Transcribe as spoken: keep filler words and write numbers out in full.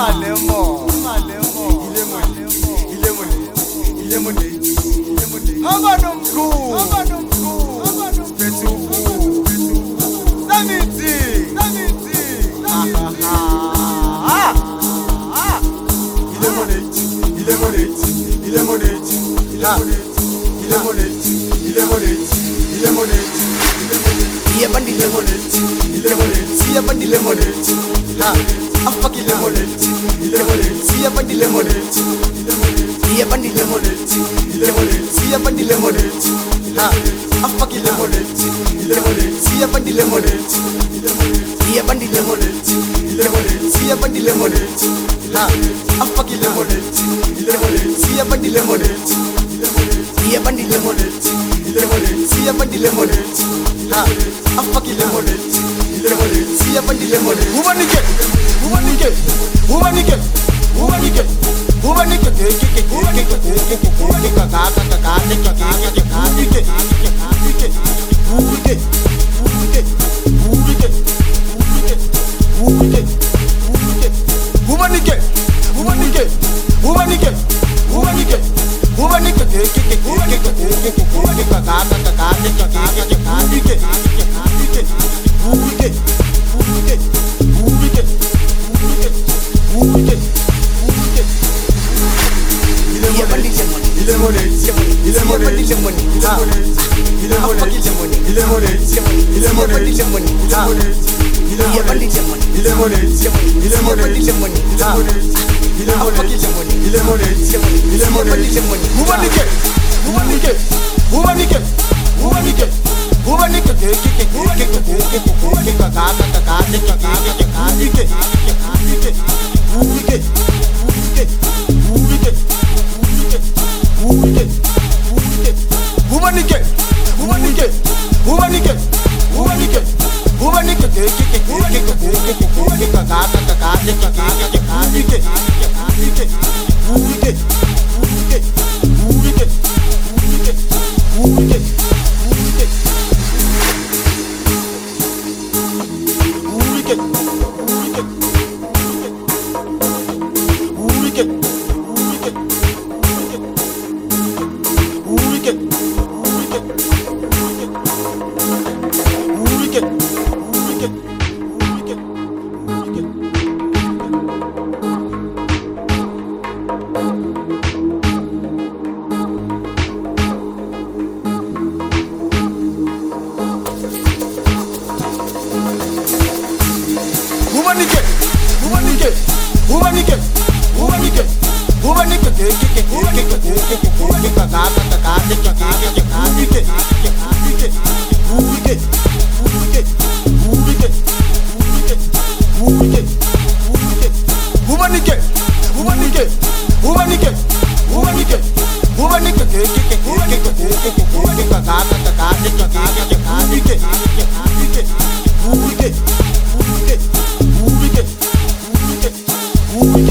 Imalemo, Imalemo, Ilemon, Ilemon, Ilemon, Ilemon. Abanomku, Abanomku, Betu, Samiti, Samiti, ha ha ha. Ilemonate, Ilemonate, Ilemonate, Ilemonate, Ilemonate, Ilemonate. Yeah, bandi lemonade, lemonade. Yeah, bandi lemonade. Ha, I fuck it lemonade, lemonade. Yeah, bandi lemonade, lemonade. Yeah, bandi lemonade, lemonade. Yeah, bandi lemonade. Ha, I fuck it lemonade, lemonade. Yeah, bandi lemonade, lemonade. Yeah, bandi lemonade, lemonade. Yeah, bandi lemonade. Ha, I fuck it lemonade, lemonade. Yeah, bandi lemonade, lemonade. Yeah, bandi lemonade, lemonade. Yeah, bandi lemonade. Ha, I fuck it lemonade, lemonade. See a bandi lemonade. Who want it? Who want it? Who want it? Who want it? Who want it? Take it, take it, take it, take it, take it. Who want it? Kaka, kaka, kaka, take it, take it, take it, take it. Who want it? Who want it? Who want it? Who want it? Who want it? Who want it? Who want it? Who want it? Who want it? Take it, take it, take it, take it. Who want it? Kaka, kaka, kaka, take it, take it, take it. Who we get? Who we get? Who we get? Who we get? Who we get? Who we get? Lemonade, lemonade, lemonade, lemonade, lemonade, lemonade, lemonade, lemonade, lemonade. Who want to get? Who want to get? Who want to get? Who want to get? Who want it? Take it, take it, take it, take it, take it. Kaka, kaka, kaka, take it, take it, take it, take it. Who we get? Who we get? Who we get? Who we get? Who we get? Who we get? Who want it? Who want it? Who want it? Who want it? Who want it? Take it, take it, take it, take it, take it. Kaka, kaka, kaka, take it, take it, take it, take it. Who we get? Who we get? Who we get? Who we get? Who we get? Who we get? Who we get? Who we get? Who we get? Who we get?